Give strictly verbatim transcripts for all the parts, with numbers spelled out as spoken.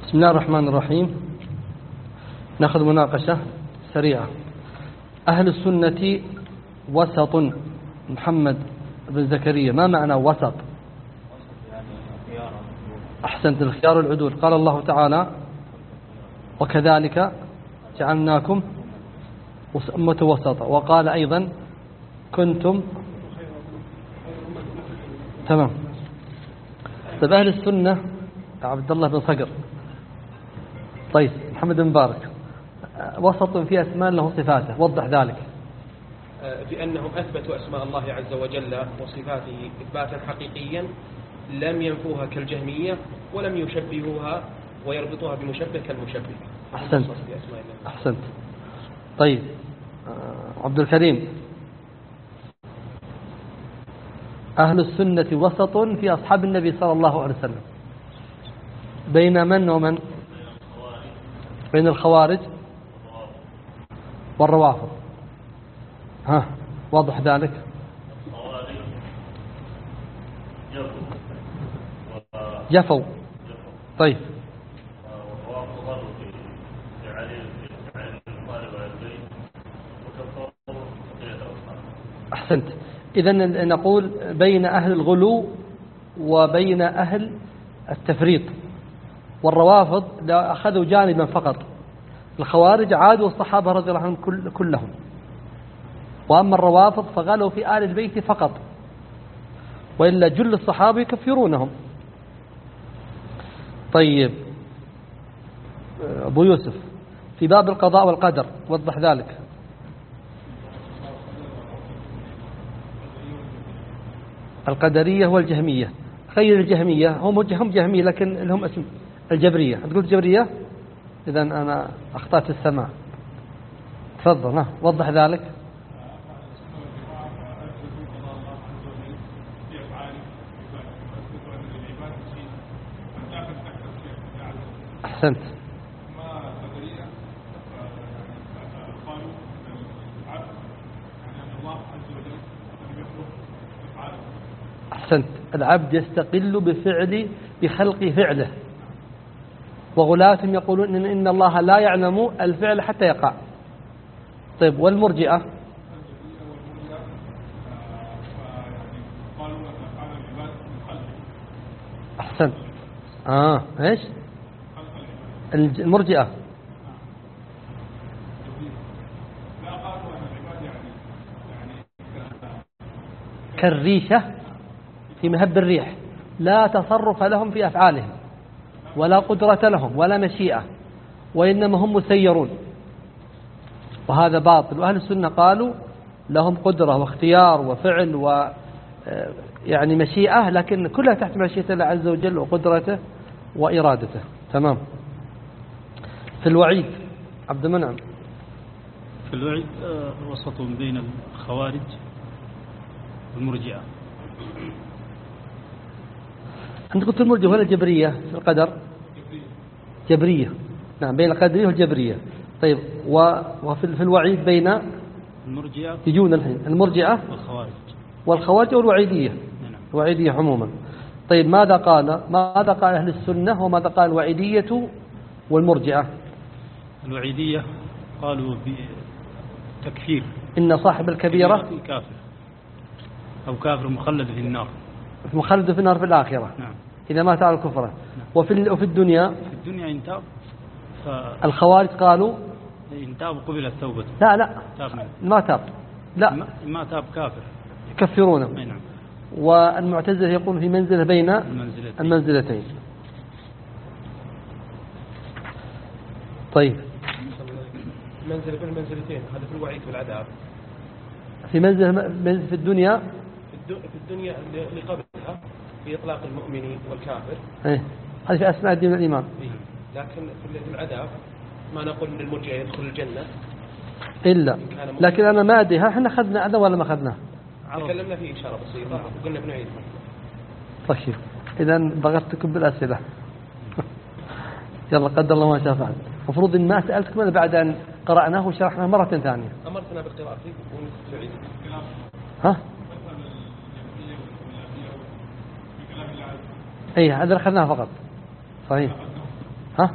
بسم الله الرحمن الرحيم. نأخذ مناقشة سريعة. أهل السنة وسط. محمد بن زكريا، ما معنى وسط؟ أحسنت، الخيار العدول. قال الله تعالى: وكذلك جعلناكم أمة وسطا. وقال أيضا: كنتم. تمام. طيب، أهل السنة عبد الله بن صقر. طيب، محمد بن مبارك، وسط في أسماء له صفاته، وضح ذلك. بأنهم أثبتوا أسماء الله عز وجل وصفاته إثباتا حقيقيا لم ينفوها كالجهمية، ولم يشبهوها ويربطوها بمشبه كالمشبه. أحسنت أحسنت. طيب، عبد الكريم، أهل السنة وسط في أصحاب النبي صلى الله عليه وسلم، بين من ومن؟ بين الخوارج والروافض. ها، واضح ذلك؟ جفوا. طيب، أحسنت. إذن نقول بين أهل الغلو وبين أهل التفريط. والروافض أخذوا جانبا فقط، الخوارج عادوا الصحابة رضي الله عنهم كلهم، وأما الروافض فغلوا في آل البيت فقط، وإلا جل الصحابة يكفرونهم. طيب، أبو يوسف، في باب القضاء والقدر وضح ذلك. القدرية والجهمية، غير الجهمية، هم هم جهمية لكن لهم اسم الجبرية. أنت قلت جبرية، إذن أنا أخطأت السماع. تفضل، وضح ذلك. أحسنت. أحسنت. العبد يستقل بفعل بخلق فعله، وغلاتهم يقولون إن, إن الله لا يعلم الفعل حتى يقع. طيب، والمرجئة؟ أحسنت. آه إيش المرجئة؟ كالريشة في مهب الريح، لا تصرف لهم في أفعالهم، ولا قدرة لهم، ولا مشيئة، وإنما هم مسيرون، وهذا باطل. وأهل السنة قالوا لهم قدرة واختيار وفعل و يعني مشيئة، لكن كلها تحت مشيئة الله عز وجل وقدرته وإرادته. تمام. في الوعيد عبد المنعم. في الوعيد وسط بين الخوارج والمرجئة. أنت قلت المرجئة ولا الجبرية في القدر؟ جبرية. نعم، بين القدرية والجبرية. طيب، وفي الوعيد بين المرجئة يجون الحين المرجئة والخوارج والخوارج والوعيدية. نعم. الوعيدية عموما. طيب، ماذا قال ماذا قال أهل السنة وماذا قال الوعيدية والمرجئة؟ الوعيدية قالوا بتكفير، إن صاحب الكبيرة كافر أو كافر مخلد في النار، مخلد في النار في الآخرة. نعم. إذا مات على الكفر. نعم. وفي وفي الدنيا في الدنيا إن تاب ف... الخوارج قالوا إن تاب قبلت توبته. لا لا تاب ما تاب، لا ما, ما تاب كافر يكفرونه. نعم. والمعتزلة يقول في منزلة بين المنزلتين, المنزلتين. طيب، منزل بين المنزلتين، هذا في الوعيد والعذاب. في منزل في الدنيا في الدنيا اللي قبلها في إطلاق المؤمن والكافر. إيه، هذه في أسماء الدين والإيمان. إيه. لكن في العذاب ما نقول إن المرجع يدخل الجنة إلا، لكن أنا ما أدري هل احنا أخذنا هذا ولا ما أخذناه؟ تكلمنا فيه إشارة بسيطة وقلنا بنعيد. طيب، إذا ضغطتكم بالأسئلة. يلا، قدر الله ما شاء فعل. المفروض إن ما سألتكم إلا بعد أن قرأناه وشرحناه مرة ثانية. أمرتنا بقراءته ونعيد. ها؟ أي هذا أخذناه فقط. صحيح. ها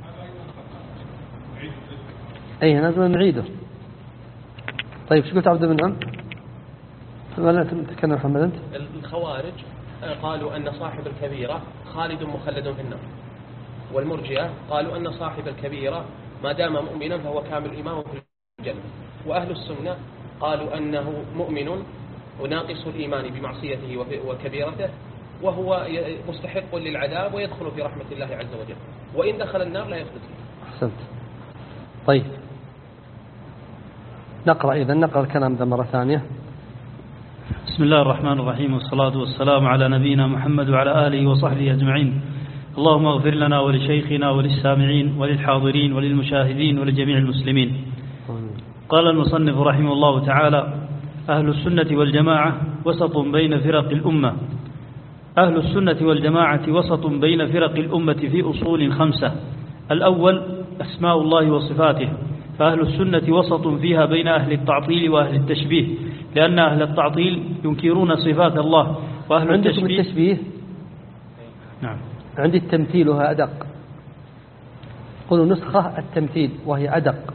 أي لازم نعيده. طيب شو قلت عبد المنعم؟ ولا تتكلم محمد أنت؟ الخوارج قالوا أن صاحب الكبيرة خالد مخلد في النار، والمرجئة قالوا أن صاحب الكبيرة ما دام مؤمنا فهو كامل الإيمان في الجنة، وأهل السنة قالوا أنه مؤمن وناقص الإيمان بمعصيته وكبيرته وهو مستحق للعذاب ويدخل في رحمة الله عز وجل، وإن دخل النار لا يخلد فيها. أحسنت. طيب نقرأ إذا نقرأ الكلام ذا مرة ثانية. بسم الله الرحمن الرحيم، والصلاة والسلام على نبينا محمد وعلى آله وصحبه أجمعين. اللهم اغفر لنا ولشيخنا وللسامعين وللحاضرين وللمشاهدين ولجميع المسلمين. قال المصنف رحمه الله تعالى: أهل السنة والجماعة وسط بين فرق الأمة. أهل السنة والجماعة وسط بين فرق الأمة في أصول خمسة. الأول أسماء الله وصفاته، فأهل السنة وسط فيها بين أهل التعطيل وأهل التشبيه، لأن أهل التعطيل ينكرون صفات الله، وأهل التشبيه, التشبيه نعم عندي التمثيل وهي أدق. قلوا نسخة التمثيل وهي أدق.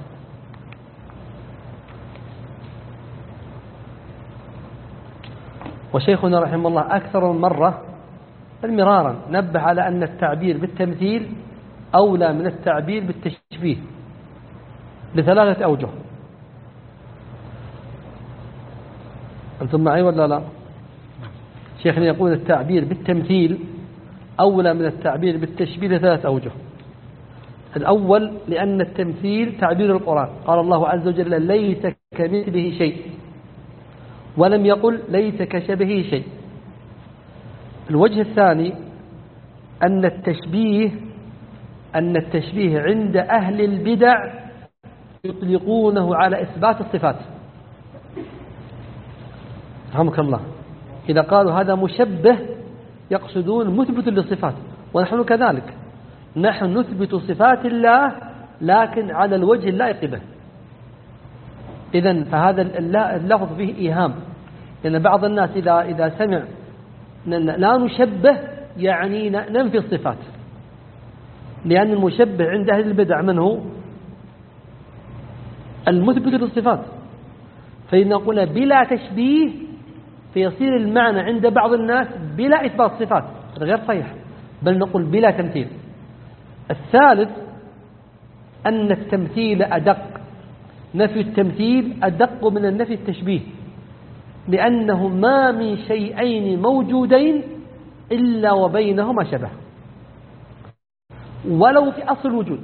وشيخنا رحمه الله أكثر من مرة المرارا نبه على أن التعبير بالتمثيل أولى من التعبير بالتشبيه لثلاثة أوجه. أنتم معي ولا لا؟ شيخنا يقول التعبير بالتمثيل أولى من التعبير بالتشبيه لثلاثة أوجه. الأول لأن التمثيل تعبير القرآن، قال الله عز وجل: ليس كمثله شيء، ولم يقل ليس كشبهه شيء. الوجه الثاني أن التشبيه أن التشبيه عند أهل البدع يطلقونه على إثبات الصفات. رحمك الله، إذا قالوا هذا مشبه يقصدون مثبت للصفات، ونحن كذلك، نحن نثبت صفات الله لكن على الوجه اللائق به. إذن فهذا اللفظ فيه إيهام، لأن بعض الناس إذا إذا سمع لا نشبه يعني ننفي الصفات، لأن المشبه عند أهل البدع من هو؟ المثبت للصفات. فإن نقول بلا تشبيه فيصير المعنى عند بعض الناس بلا إثبات صفات، هذا غير صحيح، بل نقول بلا تمثيل. الثالث أن التمثيل أدق، نفي التمثيل أدق من النفي التشبيه، لأنه ما من شيئين موجودين إلا وبينهما شبه ولو في أصل الوجود.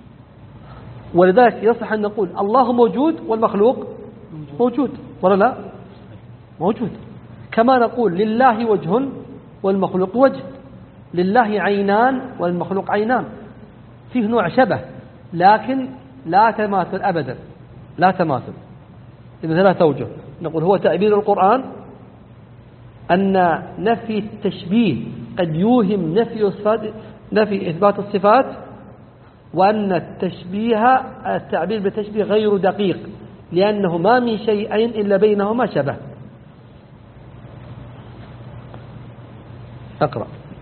ولذلك يصح أن نقول الله موجود والمخلوق موجود، ولا لا؟ موجود. كما نقول لله وجه والمخلوق وجه، لله عينان والمخلوق عينان، فيه نوع شبه لكن لا تماثل أبدا، لا تماثل. إذا ثلاثة أوجه نقول: هو تعبير القرآن، أن نفي التشبيه قد يوهم نفي الصفات، نفي إثبات الصفات، وأن التشبيه التعبير بالتشبيه غير دقيق، لأنه ما من شيئين إلا بينهما شبه. أقرأ.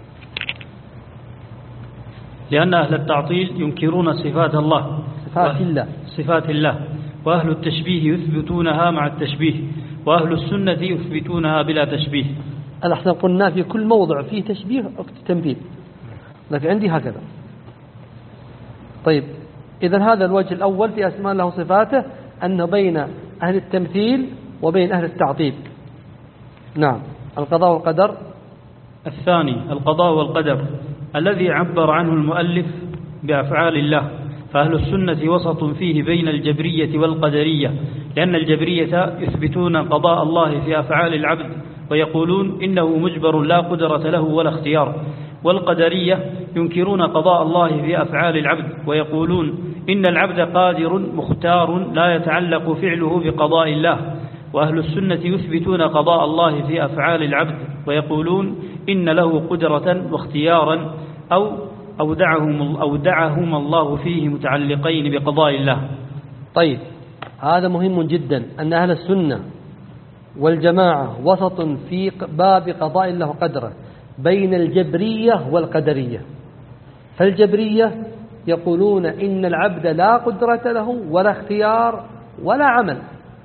لأن أهل التعطيل ينكرون صفات الله، صفات الله صفات الله وأهل التشبيه يثبتونها مع التشبيه، وأهل السنة يثبتونها بلا تشبيه. الأحسن قلنا في كل موضع فيه تشبيه أو تمثيل، لكن عندي هكذا. طيب، إذن هذا الوجه الأول في أسماء الله وصفاته، أنه بين أهل التمثيل وبين أهل التعطيل. نعم. القضاء والقدر. الثاني القضاء والقدر الذي عبر عنه المؤلف بأفعال الله، فأهل السنة وسط فيه بين الجبرية والقدرية، لأن الجبرية يثبتون قضاء الله في أفعال العبد ويقولون إنه مجبر لا قدرة له ولا اختيار، والقدرية ينكرون قضاء الله في أفعال العبد ويقولون إن العبد قادر مختار لا يتعلق فعله بقضاء الله. وأهل السنة يثبتون قضاء الله في أفعال العبد ويقولون إن له قدرة واختيارا أو أودعهم, أودعهم الله فيه متعلقين بقضاء الله. طيب، هذا مهم جدا، أن أهل السنة والجماعة وسط في باب قضاء الله وقدره بين الجبرية والقدرية. فالجبرية يقولون إن العبد لا قدرة له ولا اختيار ولا عمل،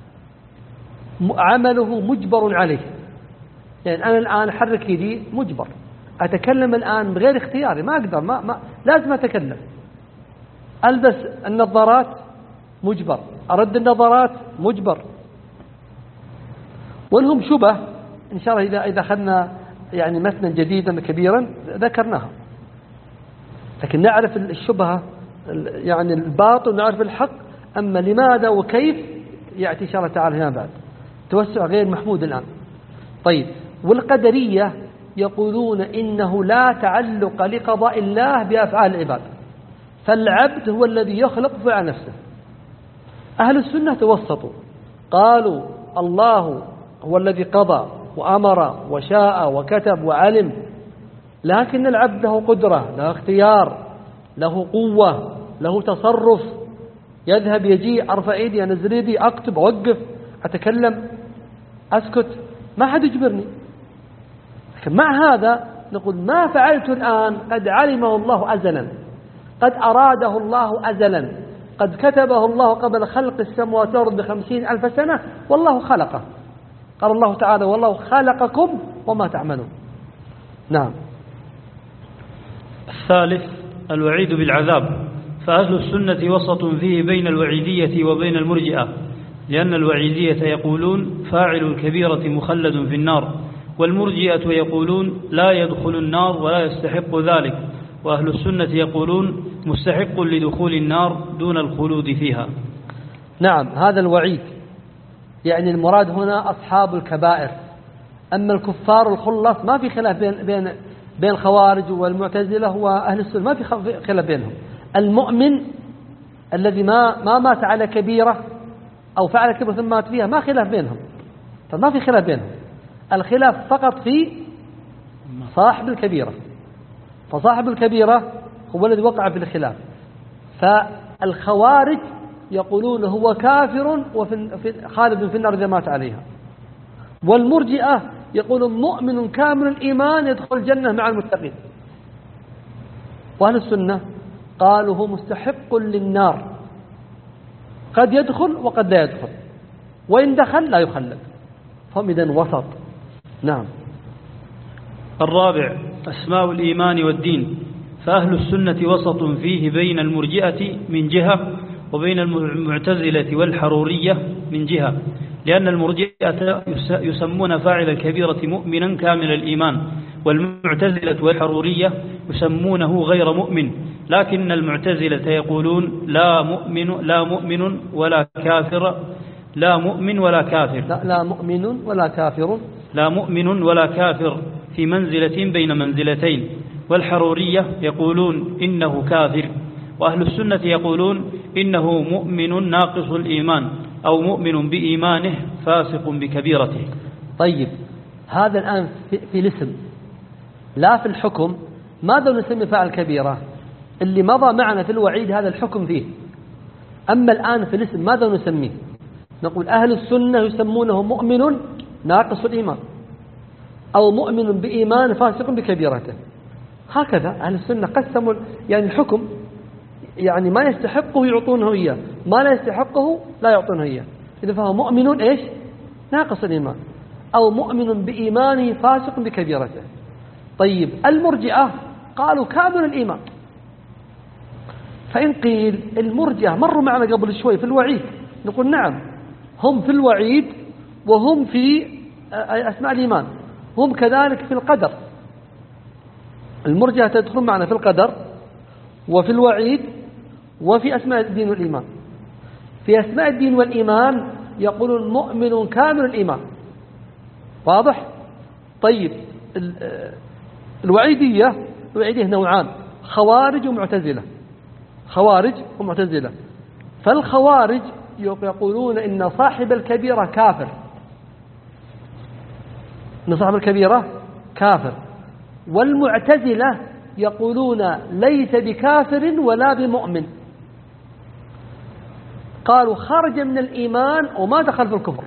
عمله مجبر عليه. يعني أنا الآن أحرك يدي مجبر، أتكلم الآن بغير اختياري، ما أقدر، ما, ما لازم أتكلم. ألبس النظارات مجبر، أرد النظارات مجبر. ولهم شبه إن شاء الله إذا إذا أخذنا يعني مثلا جديدا كبيرا ذكرناها، لكن نعرف الشبهة يعني الباطل نعرف الحق. أما لماذا وكيف يأتي إن شاء الله تعالى هنا بعد، توسع غير محمود الآن. طيب، والقدرية يقولون إنه لا تعلق لقضاء الله بأفعال العباد، فالعبد هو الذي يخلق فعل نفسه. أهل السنة توسطوا، قالوا الله هو الذي قضى وأمر وشاء وكتب وعلم، لكن العبد له قدرة، له اختيار، له قوة، له تصرف، يذهب يجي، أرفع إيدي، أنزل يدي، أكتب، أوقف، أتكلم، أسكت، ما حد يجبرني. لكن مع هذا نقول ما فعلت الآن قد علمه الله أزلا، قد أراده الله أزلا، قد كتبه الله قبل خلق السماوات والأرض بخمسين ألف سنة، والله خلقه. قال الله تعالى والله خلقكم وما تعملون. نعم. الثالث الوعيد بالعذاب، فأهل السنة وسط فيه بين الوعيدية وبين المرجئة، لأن الوعيدية يقولون فاعل الكبيرة مخلد في النار، والمرجئة يقولون لا يدخل النار ولا يستحق ذلك، وأهل السنة يقولون مستحق لدخول النار دون الخلود فيها. نعم، هذا الوعيد يعني المراد هنا أصحاب الكبائر. أما الكفار الخلص ما في خلاف بين بين بين الخوارج والمعتزلة وأهل السنة، ما في خلاف بينهم. المؤمن الذي ما ما مات على كبيرة أو فعل كبيرة ثم مات فيها ما خلاف بينهم، فما في خلاف بينهم. الخلاف فقط في صاحب الكبيرة، فصاحب الكبيرة هو الذي وقع في الخلاف. فالخوارج يقولون هو كافر وفي خالد في النار إذا مات عليها، والمرجئة يقولون مؤمن كامل الإيمان يدخل الجنة مع المتقين. وأهل السنة قالوا هو مستحق للنار، قد يدخل وقد لا يدخل، وإن دخل لا يخلد، فهم إذن وسط. نعم. الرابع أسماء الإيمان والدين، فأهل السنة وسط فيه بين المرجئة من جهة وبين المعتزلة والحرورية من جهة، لأن المرجئة يسمون فاعل الكبيرة مؤمنا كامل الإيمان، والمعتزلة والحرورية يسمونه غير مؤمن، لكن المعتزلة يقولون لا مؤمن لا مؤمن ولا كافر لا مؤمن ولا كافر لا, لا مؤمن ولا كافر لا مؤمن ولا كافر في منزلة بين منزلتين، والحرورية يقولون إنه كافر، وأهل السنة يقولون إنه مؤمن ناقص الإيمان أو مؤمن بإيمانه فاسق بكبيرته. طيب، هذا الآن في, في الاسم لا في الحكم. ماذا نسمي فاعل كبيرة؟ اللي مضى معنا في الوعيد هذا الحكم فيه. أما الآن في الاسم ماذا نسميه؟ نقول أهل السنة يسمونه مؤمن ناقص الإيمان أو مؤمن بإيمان فاسق بكبيرته. هكذا أهل السنة قسموا يعني الحكم، يعني ما يستحقه يعطونه إياه، ما لا يستحقه لا يعطونه إياه. إذا فهو مؤمن إيش؟ ناقص الإيمان أو مؤمن بإيمانه فاسق بكبيرته. طيب، المرجئة قالوا كامل الإيمان. فإن قيل المرجئة مروا معنا قبل شوي في الوعيد، نقول نعم، هم في الوعيد وهم في أسماء الإيمان، هم كذلك في القدر. المرجئة تدخل معنا في القدر وفي الوعيد وفي أسماء الدين والإيمان. في أسماء الدين والإيمان يقولون مؤمن كامل الإيمان. واضح؟ طيب، الوعيدية الوعيدية نوعان، خوارج ومعتزلة. خوارج ومعتزلة. فالخوارج يقولون إن صاحب الكبيرة كافر، إن صاحب الكبيرة كافر. والمعتزلة يقولون ليس بكافر ولا بمؤمن، قالوا خرج من الإيمان وما دخل في الكفر،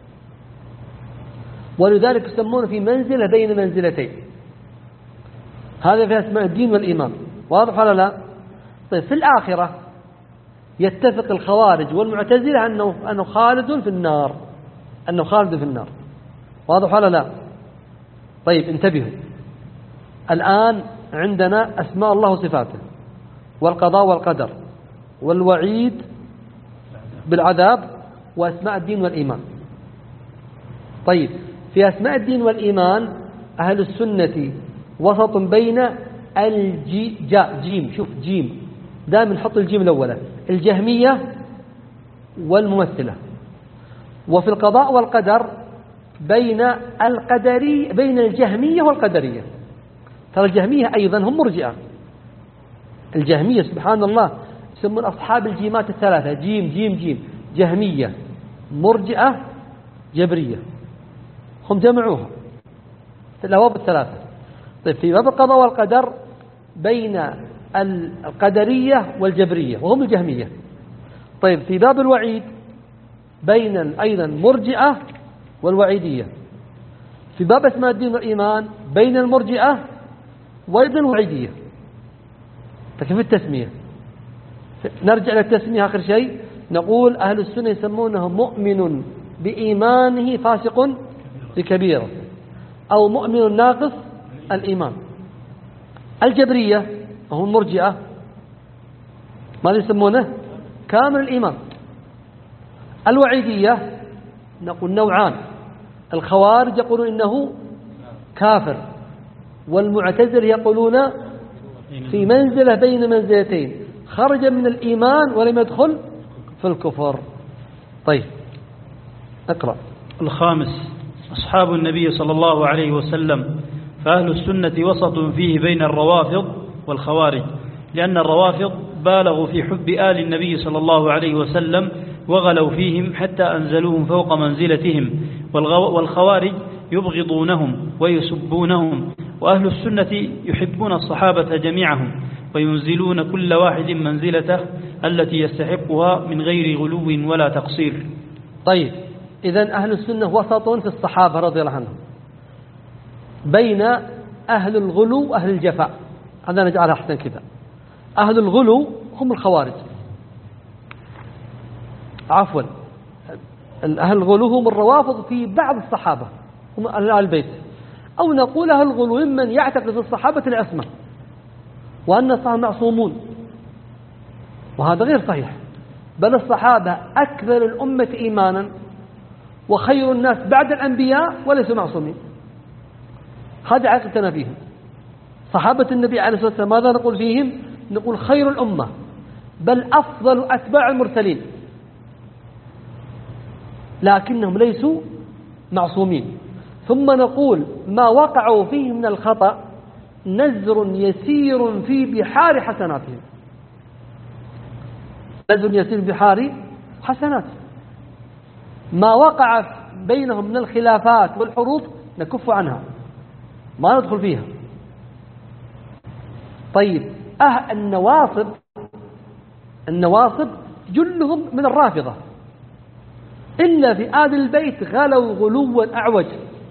ولذلك يسمون في منزلة بين منزلتين. هذا في أسماء الدين والإيمان. واضح ولا لا؟ طيب في الآخرة يتفق الخوارج والمعتزلة أنه, أنه خالد في النار، أنه خالد في النار. واضح ولا لا؟ طيب انتبهوا، الآن عندنا أسماء الله وصفاته والقضاء والقدر والوعيد بالعذاب وأسماء الدين والإيمان. طيب في أسماء الدين والإيمان أهل السنة وسط بين الجي جاء جيم، شوف جيم دائما نحط الجيم الأولى، الجهمية والممثلة. وفي القضاء والقدر بين القدري بين الجهمية والقدرية. ترى الجهمية أيضا هم مرجئة، الجهمية سبحان الله يسمون أصحاب الجيمات الثلاثة، جيم جيم جيم، جهمية مرجئة جبرية، هم جمعوها في الأبواب الثلاثة. طيب في باب القضاء والقدر بين القدرية والجبرية وهم الجهمية. طيب في باب الوعيد بين أيضا مرجئة والوعيدية. في باب اسماء الدين والإيمان بين المرجئة وأيضا الوعيدية. فكيف التسمية؟ نرجع للتسمية آخر شيء، نقول أهل السنة يسمونه مؤمن بإيمانه فاسق بكبيرة أو مؤمن ناقص الإيمان. الجبرية هم المرجئة ماذا يسمونه؟ كامل الإيمان. الوعيدية نقول نوعان، الخوارج يقولون إنه كافر، والمعتزلة يقولون في منزلة بين منزلتين، خرج من الإيمان ولم يدخل في الكفر. طيب اقرأ. الخامس أصحاب النبي صلى الله عليه وسلم، فأهل السنة وسط فيه بين الروافض والخوارج، لأن الروافض بالغوا في حب آل النبي صلى الله عليه وسلم وغلوا فيهم حتى أنزلوهم فوق منزلتهم، والخوارج يبغضونهم ويسبونهم، وأهل السنة يحبون الصحابة جميعهم وينزلون كل واحد منزلته التي يستحقها من غير غلو ولا تقصير. طيب إذن أهل السنة وسط في الصحابة رضي الله عنهم بين أهل الغلو وأهل الجفاء، هذا نجعلها أحسن كذا. أهل الغلو هم الخوارج، عفوا أهل الغلو هم الروافض في بعض الصحابة هم أهل البيت، أو نقول أهل الغلو ممن يعتقد في الصحابة العصمة وأن الصحابة معصومون، وهذا غير صحيح، بل الصحابة أكثر الأمة إيمانا وخير الناس بعد الأنبياء وليسوا معصومين. هذا عقيدتنا فيهم. صحابة النبي عليه الصلاة والسلام ماذا نقول فيهم؟ نقول خير الأمة، بل أفضل أتباع المرسلين، لكنهم ليسوا معصومين. ثم نقول ما وقعوا فيه من الخطأ نزر يسير في بحار حسناتهم، نزر يسير في بحار حسنات. ما وقع بينهم من الخلافات والحروب نكف عنها، ما ندخل فيها. طيب أه النواصب، النواصب جلهم من الرافضة، إلا في آل البيت غلوا غلوا أعوج،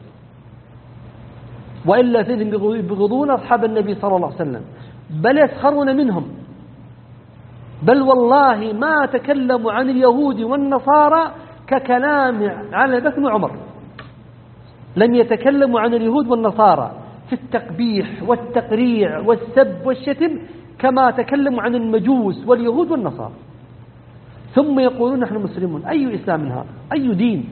وإلا فيهم يبغضون أصحاب النبي صلى الله عليه وسلم بل يسخرون منهم. بل والله ما تكلموا عن اليهود والنصارى ككلام عن أبي بكر وعمر، لم يتكلموا عن اليهود والنصارى في التقبيح والتقريع والسب والشتم كما تكلموا عن المجوس واليهود والنصارى، ثم يقولون نحن مسلمون. أي إسلام هذا؟ أي دين؟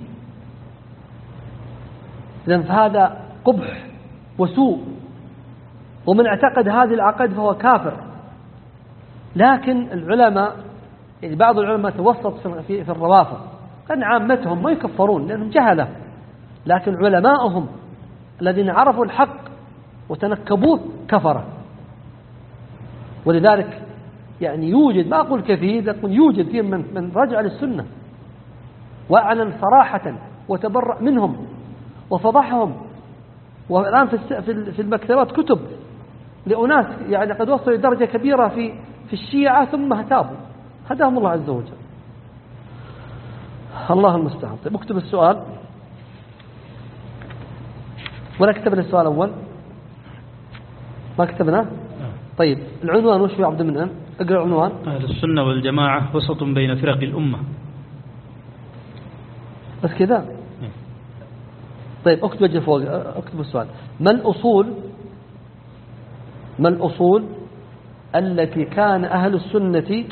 إذن فهذا قبح وسوء، ومن اعتقد هذه العقائد فهو كافر. لكن العلماء، يعني بعض العلماء توسط في, في الروافض، كان عامتهم ما يكفرون لأنهم جهلة، لكن علماءهم الذين عرفوا الحق وتنكبوه كفرة. ولذلك يعني يوجد، ما أقول كثير، لكن يوجد فيهم من, من رجع للسنة وأعلن صراحة وتبرأ منهم وفضحهم. والآن في في المكتبات كتب لأناس يعني قد وصلوا لدرجة كبيرة في في الشيعة ثم تابوا، هداهم الله عز وجل. الله المستعان. طيب اكتب السؤال، ولا كتبنا السؤال الأول؟ ما كتبنا؟ طيب العنوان وش يا عبد المنعم؟ اقرأ عنوان. أهل السنة والجماعة وسط بين فرق الأمة. بس كذا. طيب اكتب وجه فوق، اكتب السؤال. ما الأصول ما الأصول التي كان أهل السنة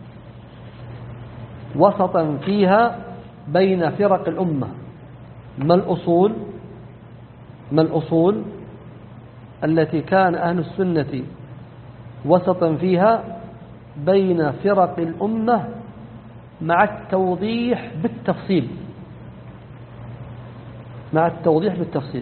وسطا فيها بين فرق الأمة؟ ما الأصول ما الأصول التي كان أهل السنة وسطا فيها بين فرق الأمة مع التوضيح بالتفصيل مع التوضيح بالتفصيل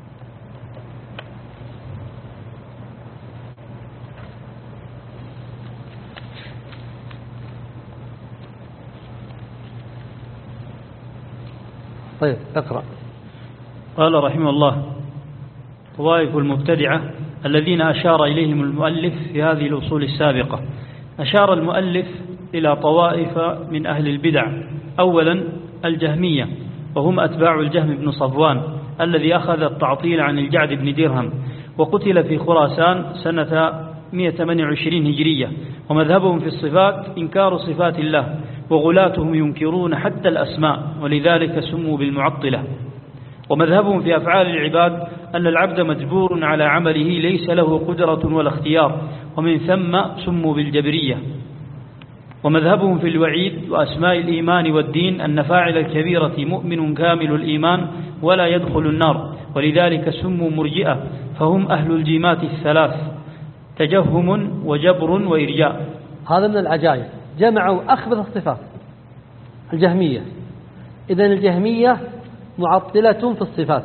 طيب اقرأ. قال رحمه الله: طوائف المبتدعة الذين أشار إليهم المؤلف في هذه الأصول السابقة. أشار المؤلف إلى طوائف من أهل البدع. أولا الجهمية، وهم أتباع الجهم بن صفوان الذي أخذ التعطيل عن الجعد بن درهم، وقتل في خراسان سنة مئة وثمانية وعشرين هجرية. ومذهبهم في الصفات إنكار صفات الله، وغلاتهم ينكرون حتى الأسماء، ولذلك سموا بالمعطلة. ومذهبهم في أفعال العباد أن العبد مجبور على عمله ليس له قدرة ولا اختيار، ومن ثم سموا بالجبرية. ومذهبهم في الوعيد وأسماء الإيمان والدين أن فاعل الكبيرة مؤمن كامل الإيمان ولا يدخل النار، ولذلك سموا مرجئة، فهم أهل الجيمات الثلاث: تجهم وجبر وإرجاء. هذا من العجائب، جمعوا أخبث الصفات الجهمية. إذن الجهمية معطلة في الصفات،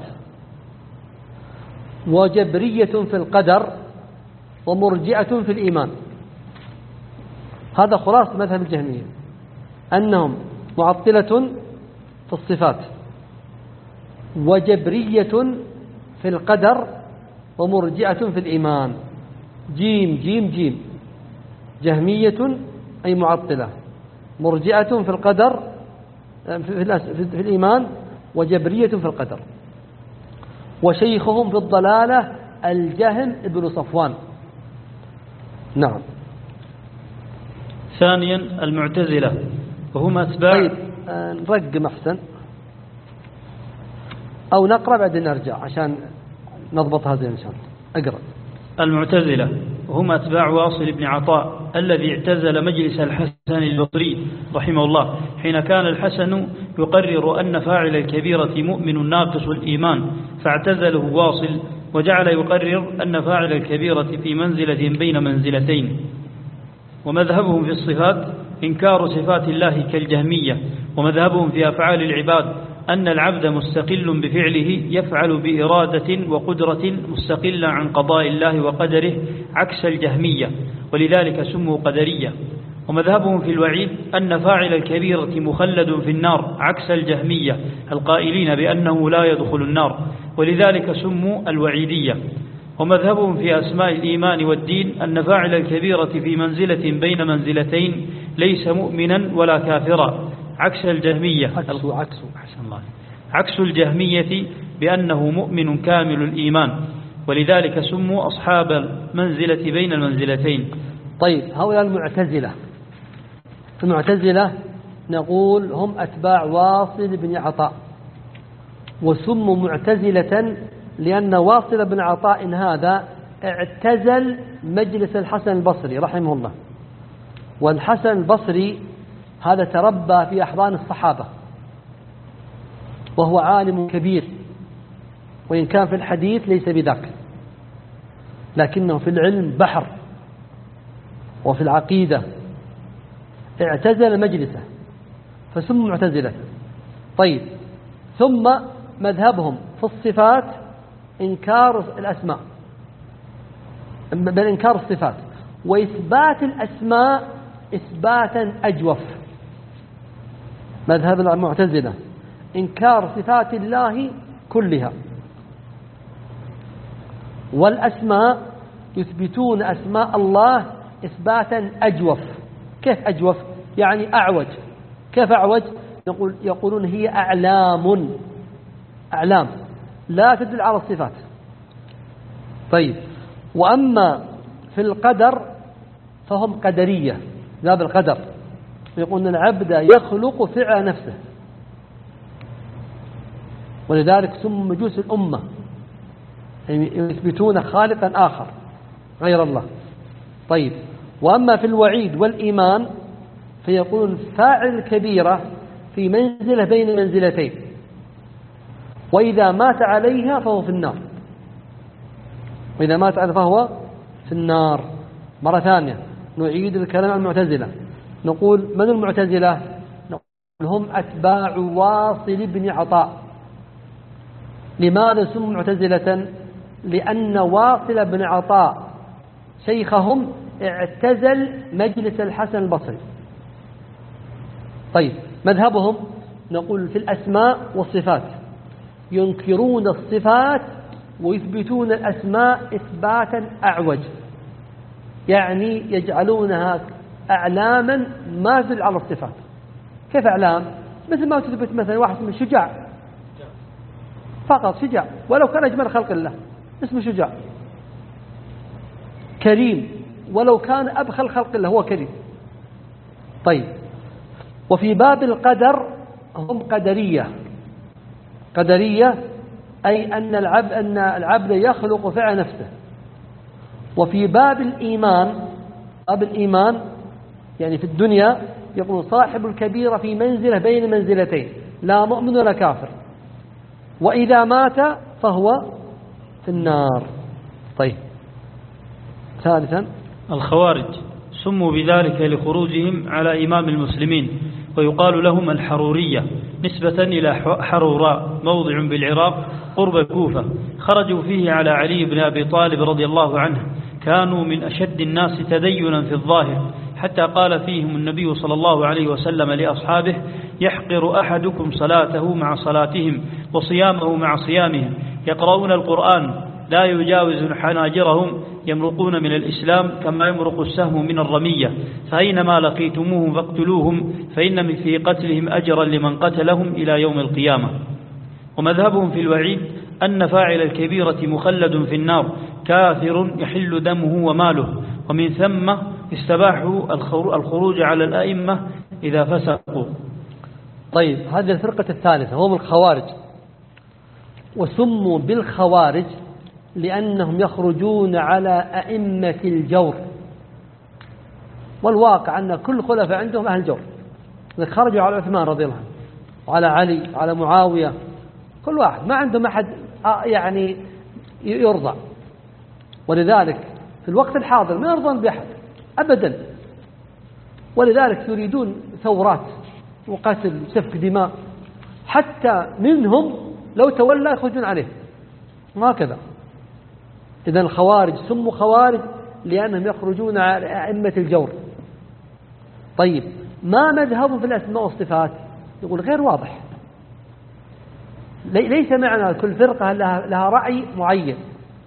وجبرية في القدر، ومرجئة في الإيمان. هذا خلاص مذهب الجهمية، أنهم معطلة في الصفات، وجبرية في القدر، ومرجئة في الإيمان. جيم جيم جيم. جهمية أي معطلة، مرجئة في القدر في الإيمان، وجبرية في القدر. وشيخهم في الضلالة الجهم ابن صفوان. نعم. ثانيا المعتزلة، وهم أتباع. طيب آه نرقم أحسن، أو نقرأ بعدين نرجع عشان نضبطها زين إن شاء الله. أقرأ. المعتزلة وهم أتباع واصل بن عطاء الذي اعتزل مجلس الحسن البصري رحمه الله حين كان الحسن يقرر أن فاعل الكبيرة مؤمن ناقص الإيمان، فاعتزله واصل وجعل يقرر أن فاعل الكبيرة في منزلة بين منزلتين. ومذهبهم في الصفات إنكار صفات الله كالجهمية. ومذهبهم في أفعال العباد أن العبد مستقل بفعله يفعل بإرادة وقدرة مستقلا عن قضاء الله وقدره عكس الجهمية، ولذلك سموا قدرية. ومذهبهم في الوعيد أن فاعل الكبيرة مخلد في النار عكس الجهمية القائلين بأنه لا يدخل النار، ولذلك سموا الوعيدية. ومذهبهم في أسماء الإيمان والدين أن فاعل الكبيرة في منزلة بين منزلتين ليس مؤمنا ولا كافرا عكس الجهمية عكس عكس الله عكس الجهمية بأنه مؤمن كامل الإيمان، ولذلك سموا أصحاب المنزلة بين المنزلتين. طيب هؤلاء المعتزلة المعتزلة نقول هم أتباع واصل بن عطاء، وسموا معتزلة لأن واصل بن عطاء هذا اعتزل مجلس الحسن البصري رحمه الله. والحسن البصري هذا تربى في أحضان الصحابة، وهو عالم كبير، وإن كان في الحديث ليس بذاك، لكنه في العلم بحر، وفي العقيدة اعتزل مجلسه فسموا معتزلة. طيب ثم مذهبهم في الصفات إنكار الأسماء، بل إنكار الصفات، وإثبات الأسماء إثباتا أجوف. مذهب المعتزلة إنكار صفات الله كلها، والأسماء يثبتون أسماء الله إثباتا أجوف. كيف أجوف؟ يعني أعوج. كيف أعوج؟ يقول يقولون هي أعلام أعلام لا تدل على الصفات. طيب وأما في القدر فهم قدرية ذاب القدر، يقولون العبد يخلق فعل نفسه، ولذلك سموا مجوس الأمة، يثبتون خالقا آخر غير الله. طيب، وأما في الوعيد والإيمان فيقولون فاعل الكبيرة في منزلة بين منزلتين، وإذا مات عليها فهو في النار، وإذا مات عليها فهو في النار. مرة ثانية نعيد الكلام عن المعتزلة، نقول من المعتزلة؟ نقول هم أتباع واصل بن عطاء. لماذا سموا معتزلة؟ لأن واصل بن عطاء شيخهم اعتزل مجلس الحسن البصري. طيب، مذهبهم نقول في الأسماء والصفات، ينكرون الصفات ويثبتون الأسماء إثباتا أعوج، يعني يجعلونها أعلاما ما تدل على الصفات. كيف أعلام؟ مثل ما تثبت مثلا واحد اسمه شجاع، فقط شجاع، ولو كان أجمل خلق الله اسمه شجاع. كريم، ولو كان أبخل خلق الله هو كريم. طيب، وفي باب القدر هم قدرية. قدرية أي أن العبد أن العبد يخلق فعل نفسه. وفي باب الإيمان، باب الإيمان يعني في الدنيا يقول صاحب الكبيرة في منزلة بين منزلتين، لا مؤمن ولا كافر، وإذا مات فهو في النار. طيب، ثالثا الخوارج سموا بذلك لخروجهم على إمام المسلمين، ويقال لهم الحرورية نسبة إلى حروراء موضع بالعراق قرب الكوفة، خرجوا فيه على علي بن أبي طالب رضي الله عنه، كانوا من أشد الناس تدينا في الظاهر، حتى قال فيهم النبي صلى الله عليه وسلم لأصحابه: يحقر أحدكم صلاته مع صلاتهم وصيامه مع صيامهم، يقرؤون القرآن لا يجاوز حناجرهم، يمرقون من الإسلام كما يمرق السهم من الرمية، فأينما لقيتموهم فاقتلوهم، فإن من في قتلهم أجرا لمن قتلهم إلى يوم القيامة. ومذهبهم في الوعيد أن فاعل الكبيرة مخلد في النار كافر يحل دمه وماله، ومن ثم استباحوا الخروج على الأئمة إذا فسقوا. طيب، هذه الفرقة الثالثة هم الخوارج، وسموا بالخوارج لأنهم يخرجون على أئمة الجور، والواقع أن كل خلفاء عندهم أهل جور، خرجوا على عثمان رضي الله عنه وعلى علي على معاوية، كل واحد ما عندهم أحد يعني يرضى. ولذلك في الوقت الحاضر ما يرضون بأحد أبدا، ولذلك يريدون ثورات وقتل سفك دماء، حتى منهم لو تولى يخرجون عليه، وهكذا. إذن الخوارج سموا خوارج لأنهم يخرجون على أئمة الجور. طيب، ما مذهبهم في الأسماء والصفات؟ يقول غير واضح، ليس معنى كل فرقة لها رأي معين،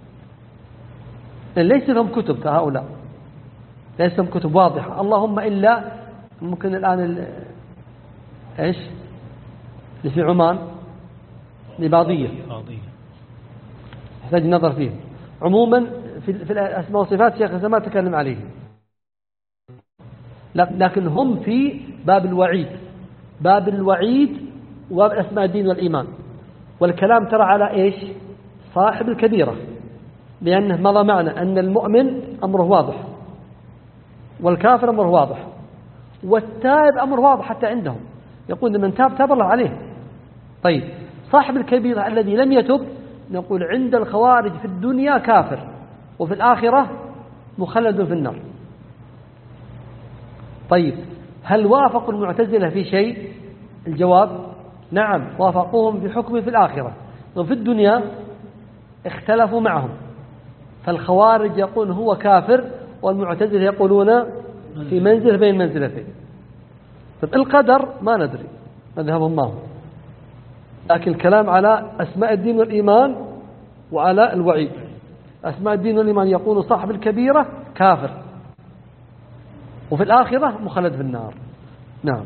ليس لهم كتب كهؤلاء، ليس لهم كتب واضحة، اللهم إلا ممكن الآن ال... إيش اللي في عمان الإباضية يحتاج النظر فيه. عموما في, في الأسماء والصفات شيخ ما تكلم عليه، لكن هم في باب الوعيد، باب الوعيد وباب أسماء الدين والإيمان، والكلام ترى على إيش؟ صاحب الكبيرة، لأنه مضى معنا أن المؤمن أمره واضح، والكافر أمره واضح، والتائب أمره واضح حتى عندهم، يقول من تاب تاب الله عليه. طيب، صاحب الكبيرة الذي لم يتب نقول عند الخوارج في الدنيا كافر، وفي الآخرة مخلد في النار. طيب، هل وافقوا المعتزلة في شيء؟ الجواب نعم، وافقوهم في حكم في الآخرة، وفي الدنيا اختلفوا معهم، فالخوارج يقول هو كافر، والمعتزلة يقولون في منزل بين منزلتين. طيب، القدر ما ندري مذهبهم ما هو، لكن الكلام على أسماء الدين والإيمان وعلى الوعيد. أسماء الدين والإيمان يقول صاحب الكبيرة كافر، وفي الآخرة مخلد في النار. نعم.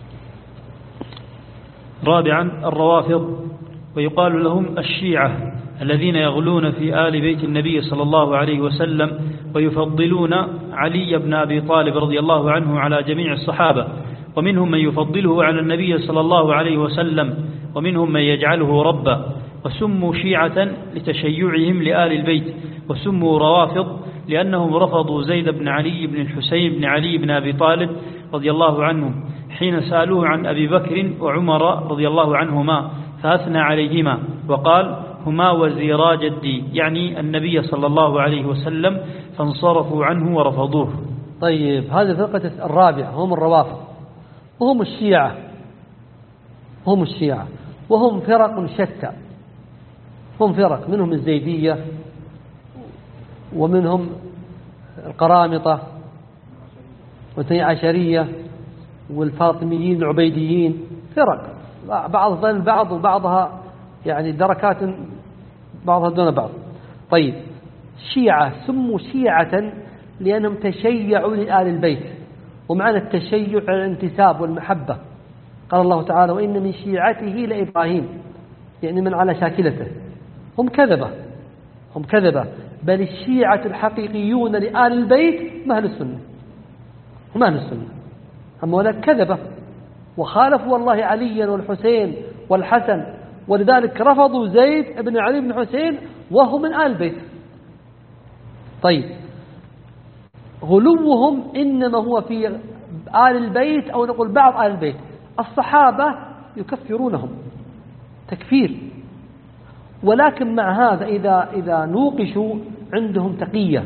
رابعا الروافض، ويقال لهم الشيعة، الذين يغلون في آل بيت النبي صلى الله عليه وسلم ويفضلون علي بن أبي طالب رضي الله عنه على جميع الصحابة، ومنهم من يفضله على النبي صلى الله عليه وسلم، ومنهم من يجعله ربا، وسموا شيعة لتشيعهم لآل البيت، وسموا روافض لأنهم رفضوا زيد بن علي بن الحسين بن علي بن أبي طالب رضي الله عنهم حين سألوه عن أبي بكر وعمر رضي الله عنهما، فأثنى عليهما وقال هما وزيرا جدي، يعني النبي صلى الله عليه وسلم، فانصرفوا عنه ورفضوه. طيب، هذه الفرقة الرابعة هم الروافض، وهم الشيعة، هم الشيعة وهم فرق شتى، هم فرق، منهم الزيدية ومنهم القرامطة والاثني عشرية والفاطميين العبيديين، فرق بعض ضمن بعض وبعضها يعني دركات بعضها دون بعض. طيب، شيعة سموا شيعة لأنهم تشيعوا لآل البيت، ومعنى التشيع الانتساب والمحبة. قال الله تعالى وإن من شيعته لإبراهيم، يعني من على شاكلته. هم كذبة، هم كذبة، بل الشيعة الحقيقيون لآل البيت أهل السنة، هم أهل السنة، هم ولا كذبة، وخالفوا والله عليا والحسين والحسن، ولذلك رفضوا زيد بن علي بن حسين وهم من آل البيت. طيب، غلوهم إنما هو في آل البيت، أو نقول بعض آل البيت. الصحابة يكفرونهم تكفير، ولكن مع هذا إذا إذا نوقشوا عندهم تقية،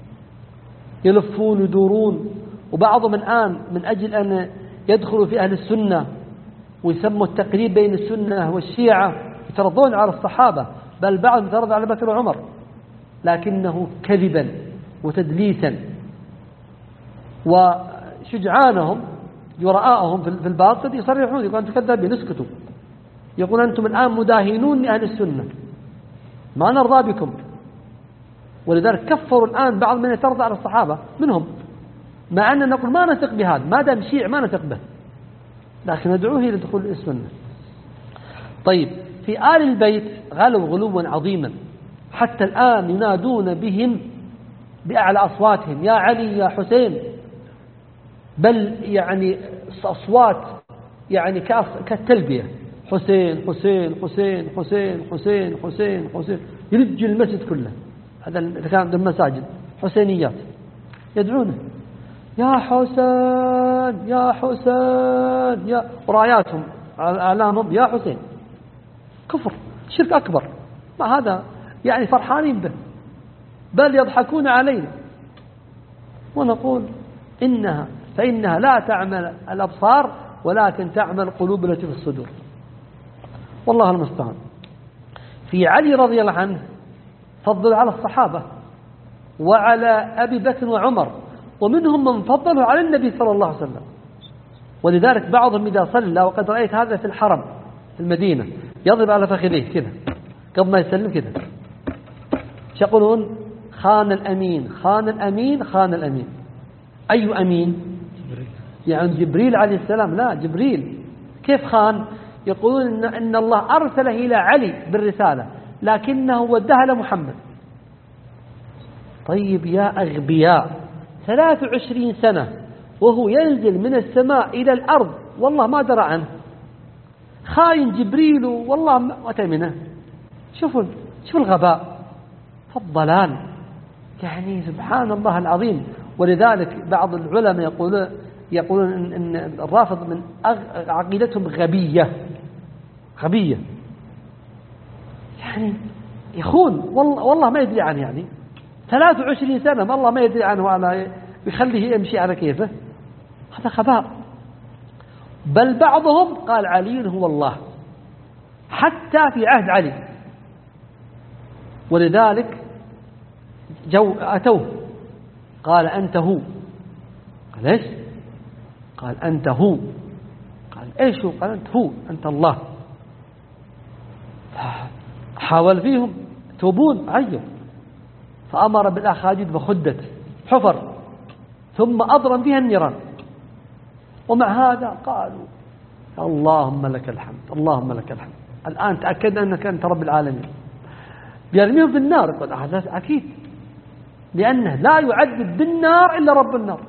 يلفون يدورون. وبعضهم الآن من أجل أن يدخلوا في أهل السنة ويسموا التقريب بين السنة والشيعة يترضون على الصحابة، بل بعض يترضى على بكر وعمر، لكنه كذبا وتدليسا. وشجعانهم جرآءهم في الباطل يصرحون، يقول أنتم كذابين اسكتوا، يقول أنتم الآن مداهنون لأهل السنة، ما نرضى بكم. ولذلك كفروا الآن بعض من يترضى على الصحابة منهم، مع أننا نقول ما نثق بهذا، ما دام شيع ما نثق به، لكن ندعوه إلى دخول السنة. طيب، في آل البيت غلوا غلوا عظيما، حتى الآن ينادون بهم بأعلى أصواتهم يا علي يا حسين، بل يعني أصوات يعني كالتلبية، حسين حسين حسين حسين حسين حسين حسين، يرج المسجد كله. هذا إذا كان عندهم مساجد حسينيات يدعونه يا حسين يا حسين يا، وراياتهم أعلامهم يا حسين. كفر، شرك أكبر، ما هذا يعني فرحانين به، بل يضحكون علينا. ونقول إنها فإنها لا تعمل الأبصار ولكن تعمل القلوب التي في الصدور، والله المستعان. في علي رضي الله عنه فضل على الصحابة وعلى أبي بكر وعمر، ومنهم من فضله على النبي صلى الله عليه وسلم. ولذلك بعضهم إذا صلى، وقد رأيت هذا في الحرم في المدينة، يضرب على فخذيه كذا قبل ما يسلم كذا، يقولون خان الأمين خان الأمين خان الأمين. أي أمين؟ يعني جبريل عليه السلام؟ لا، جبريل كيف خان؟ يقولون إن, إن الله أرسله إلى علي بالرسالة لكنه ودها لمحمد. طيب يا أغبياء، ثلاث وعشرين سنة وهو ينزل من السماء إلى الأرض والله ما درى عنه، خاين جبريل والله ما أتمنه. شوفوا شوفوا الغباء فالضلال، يعني سبحان الله العظيم. ولذلك بعض العلماء يقولون يقولون إن, إن الرافض من عقيدتهم غبية غبية، يعني يخون والله, والله ما يدري عنه، يعني ثلاث وعشرين سنة ما الله ما يدري عنه ولا يخليه يمشي على كيفه، هذا خباء. بل بعضهم قال علي هو الله حتى في عهد علي، ولذلك جو أتوه قال أنت هو، قال إيش؟ قال أنت هو، قال إيش هو؟ قال أنت هو، أنت الله. حاول فيهم توبون عيب، فأمر بالأخاجيد فخدت حفر ثم أضرم فيها النيران. ومع هذا قالوا اللهم لك الحمد اللهم لك الحمد. الآن تأكد أنك أنت رب العالمين، بيرميهم في النار. يقول هذا أكيد، لأنه لا يعذب بالنار إلا رب النار.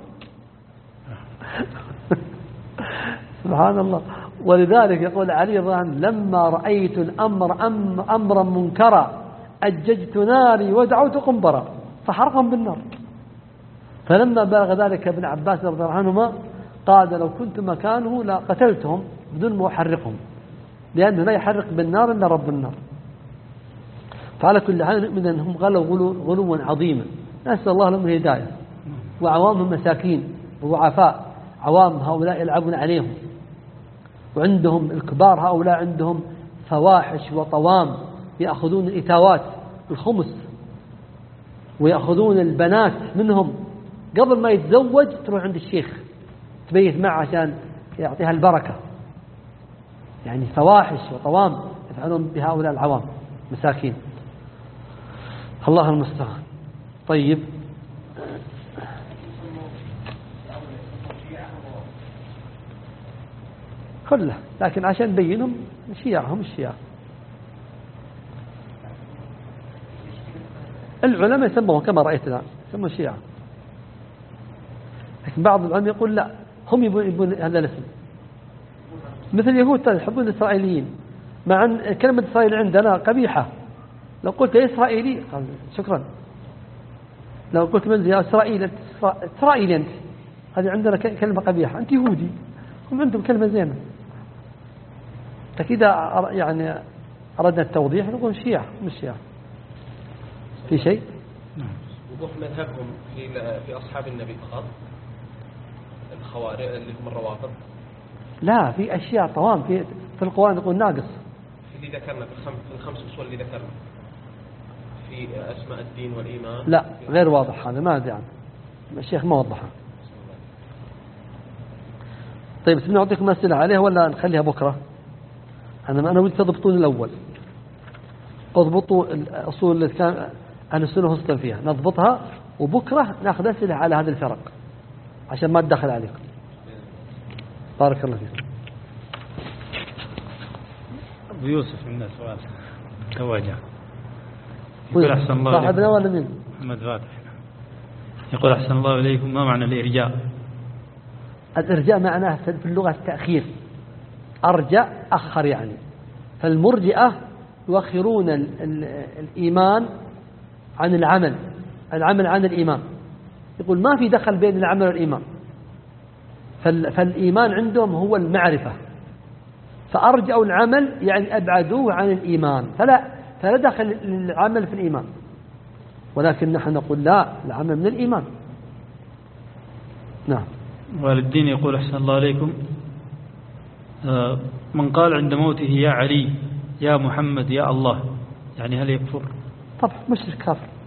سبحان الله. ولذلك يقول علي رضي الله عنه لما رأيت الأمر أم أمرا منكرا أججت ناري ودعوت قنبرا فحرقهم بالنار. فلما بلغ ذلك ابن عباس رضي الله عنهما قال لو كنت مكانه لا قتلتهم بدون ما أحرقهم، لأنه لا يحرق بالنار إلا رب النار. فعلى كل حال نؤمن أنهم غلوا غلوا عظيما، نسأل الله لهم الهداية. وعوامهم مساكين وضعفاء، عوام هؤلاء يلعبون عليهم، وعندهم الكبار هؤلاء عندهم فواحش وطوام، يأخذون الإتاوات الخمس ويأخذون البنات منهم قبل ما يتزوج، تروح عند الشيخ تبيت معه عشان يعطيها البركة. يعني فواحش وطوام يفعلون بهؤلاء العوام مساكين، الله المستعان. طيب كله، لكن عشان نبينهم شيعهم الشيعة. العلماء يسموهم كما رأيت الآن يسمون الشيعة، لكن بعض العلماء يقول لا، هم يبون هذا الاسم، مثل اليهود يحبون الإسرائيليين، مع أن كلمة إسرائيل عندنا قبيحة. لو قلت إسرائيلي قال شكرا، لو قلت من يا إسرائيل إسرائيلي أنت، هذه عندنا كلمة قبيحة، أنت يهودي. هم عندهم كلمة زينة. فكذا يعني أردنا التوضيح نقول شيعة مش شيعة. في شيء؟ وضوح مذهبهم في في أصحاب النبي فقط، الخوارج اللي هم الروافض؟ لا، في أشياء طوام في في القرآن يقول ناقص. في اللي ذكرنا في الخمس في الخمس أصول اللي ذكرنا في أسماء الدين والإيمان. لا غير واضح هذا، ما أدري عنه الشيخ ما وضحها. طيب سنعطيكم أسئلة عليها ولا نخليها بكرة؟ أنا أنا ودي تضبطون الأول، اضبطوا الأصول اللي كان أهل السنة وسطا فيها، نضبطها وبكرة نأخذ أسئلة على هذه الفرق عشان ما تدخل عليكم. بارك الله فيكم. أبو يوسف من سؤال تواجه يقول أحسن الله صاحبنا ولا مين؟ محمد فاتح يقول أحسن الله إليكم، ما معنى الإرجاء؟ الإرجاء معناه في اللغة التأخير، أرجع أخر يعني. فالمرجئة يؤخرون الإيمان عن العمل، العمل عن الإيمان. يقول ما في دخل بين العمل والإيمان، فالإيمان عندهم هو المعرفة، فأرجعوا العمل يعني أبعدوه عن الإيمان، فلا فلا دخل العمل في الإيمان. ولكن نحن نقول لا، العمل من الإيمان. نعم. والدين يقول أحسن الله عليكم، من قال عند موته يا علي يا محمد يا الله، يعني هل يكفر؟ طبعا مشرك كافر.